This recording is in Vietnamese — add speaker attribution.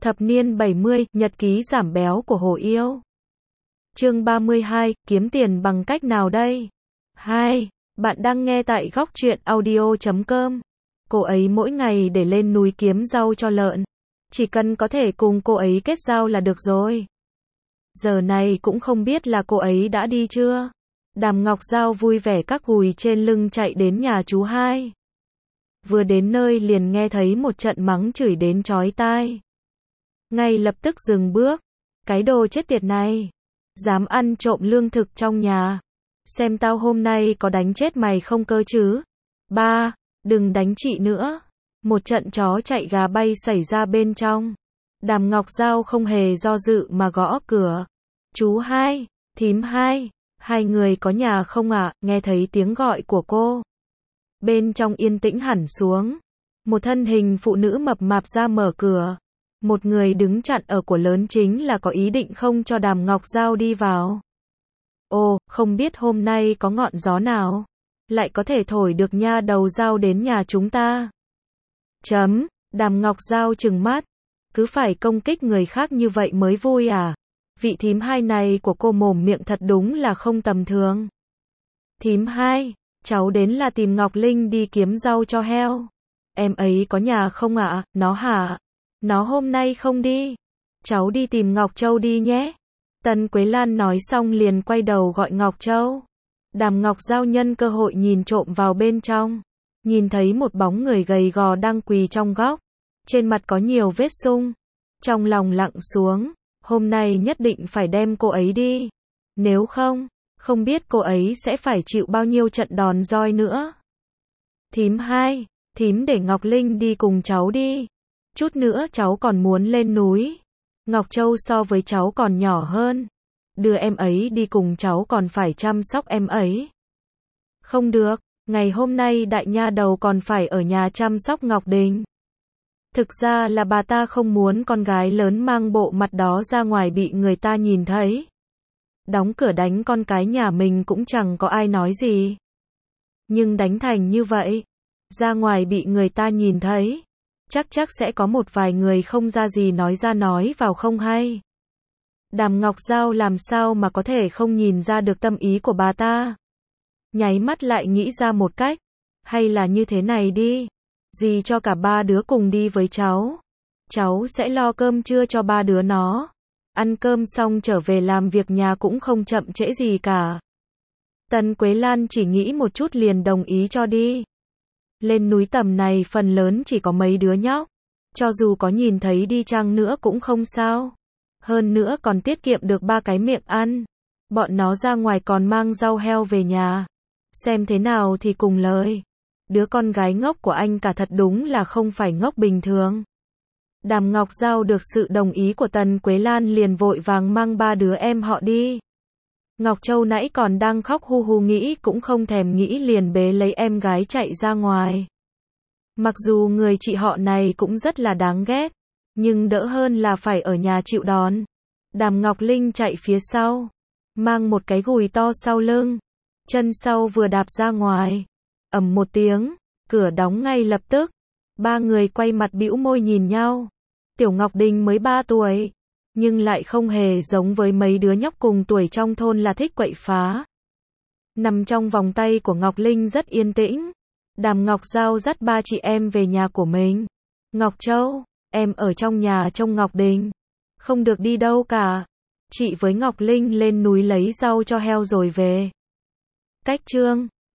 Speaker 1: Thập niên 70, nhật ký giảm béo của Hồ Yêu. Chương 32, kiếm tiền bằng cách nào đây? 2. Bạn đang nghe tại góc truyện audio.com. Cô ấy mỗi ngày để lên núi kiếm rau cho lợn. Chỉ cần có thể cùng cô ấy kết giao là được rồi. Giờ này cũng không biết là cô ấy đã đi chưa. Đàm Ngọc Giao vui vẻ các gùi trên lưng chạy đến nhà chú hai. Vừa đến nơi liền nghe thấy một trận mắng chửi đến chói tai. Ngay lập tức dừng bước. Cái đồ chết tiệt này. Dám ăn trộm lương thực trong nhà. Xem tao hôm nay có đánh chết mày không cơ chứ. Ba, đừng đánh chị nữa. Một trận chó chạy gà bay xảy ra bên trong. Đàm Ngọc Giao không hề do dự mà gõ cửa. Chú hai, thím hai, hai người có nhà không ạ? Nghe thấy tiếng gọi của cô. Bên trong yên tĩnh hẳn xuống. Một thân hình phụ nữ mập mạp ra mở cửa. Một người đứng chặn ở của lớn chính là có ý định không cho Đàm Ngọc Giao đi vào. Ồ, không biết hôm nay có ngọn gió nào lại có thể thổi được nha đầu Giao đến nhà chúng ta. Đàm Ngọc Giao trừng mắt. Cứ phải công kích người khác như vậy mới vui à? Vị thím hai này của cô mồm miệng thật đúng là không tầm thường. Thím hai, cháu đến là tìm Ngọc Linh đi kiếm rau cho heo. Em ấy có nhà không ạ? Nó hả? Nó hôm nay không đi. Cháu đi tìm Ngọc Châu đi nhé. Tần Quế Lan nói xong liền quay đầu gọi Ngọc Châu. Đàm Ngọc Giao nhân cơ hội nhìn trộm vào bên trong. Nhìn thấy một bóng người gầy gò đang quỳ trong góc. Trên mặt có nhiều vết sung. Trong lòng lặng xuống. Hôm nay nhất định phải đem cô ấy đi. Nếu không, không biết cô ấy sẽ phải chịu bao nhiêu trận đòn roi nữa. Thím hai, thím để Ngọc Linh đi cùng cháu đi. Chút nữa cháu còn muốn lên núi. Ngọc Châu so với cháu còn nhỏ hơn. Đưa em ấy đi cùng cháu còn phải chăm sóc em ấy. Không được, ngày hôm nay đại nha đầu còn phải ở nhà chăm sóc Ngọc Đình. Thực ra là bà ta không muốn con gái lớn mang bộ mặt đó ra ngoài bị người ta nhìn thấy. Đóng cửa đánh con cái nhà mình cũng chẳng có ai nói gì. Nhưng đánh thành như vậy, ra ngoài bị người ta nhìn thấy, chắc sẽ có một vài người không ra gì nói ra nói vào không hay. Đàm Ngọc Giao làm sao mà có thể không nhìn ra được tâm ý của bà ta. Nháy mắt lại nghĩ ra một cách. Hay là như thế này đi. Dì cho cả ba đứa cùng đi với cháu. Cháu sẽ lo cơm trưa cho ba đứa nó. Ăn cơm xong trở về làm việc nhà cũng không chậm trễ gì cả. Tần Quế Lan chỉ nghĩ một chút liền đồng ý cho đi. Lên núi tầm này phần lớn chỉ có mấy đứa nhóc. Cho dù có nhìn thấy đi chăng nữa cũng không sao. Hơn nữa còn tiết kiệm được 3 cái miệng ăn. Bọn nó ra ngoài còn mang rau heo về nhà. Xem thế nào thì cùng lời. Đứa con gái ngốc của anh cả thật đúng là không phải ngốc bình thường. Đàm Ngọc Giao được sự đồng ý của Tần Quế Lan liền vội vàng mang 3 đứa em họ đi. Ngọc Châu nãy còn đang khóc hu hu nghĩ cũng không thèm nghĩ liền bế lấy em gái chạy ra ngoài. Mặc dù người chị họ này cũng rất là đáng ghét, nhưng đỡ hơn là phải ở nhà chịu đòn. Đàm Ngọc Linh chạy phía sau, mang một cái gùi to sau lưng, chân sau vừa đạp ra ngoài, ầm một tiếng, cửa đóng ngay lập tức. Ba người quay mặt bĩu môi nhìn nhau. Tiểu Ngọc Đình mới 3 tuổi, nhưng lại không hề giống với mấy đứa nhóc cùng tuổi trong thôn là thích quậy phá. Nằm trong vòng tay của Ngọc Linh rất yên tĩnh. Đàm Ngọc Giao dắt 3 chị em về nhà của mình. Ngọc Châu, em ở trong nhà trông Ngọc Đình. Không được đi đâu cả. Chị với Ngọc Linh lên núi lấy rau cho heo rồi về. Cách chương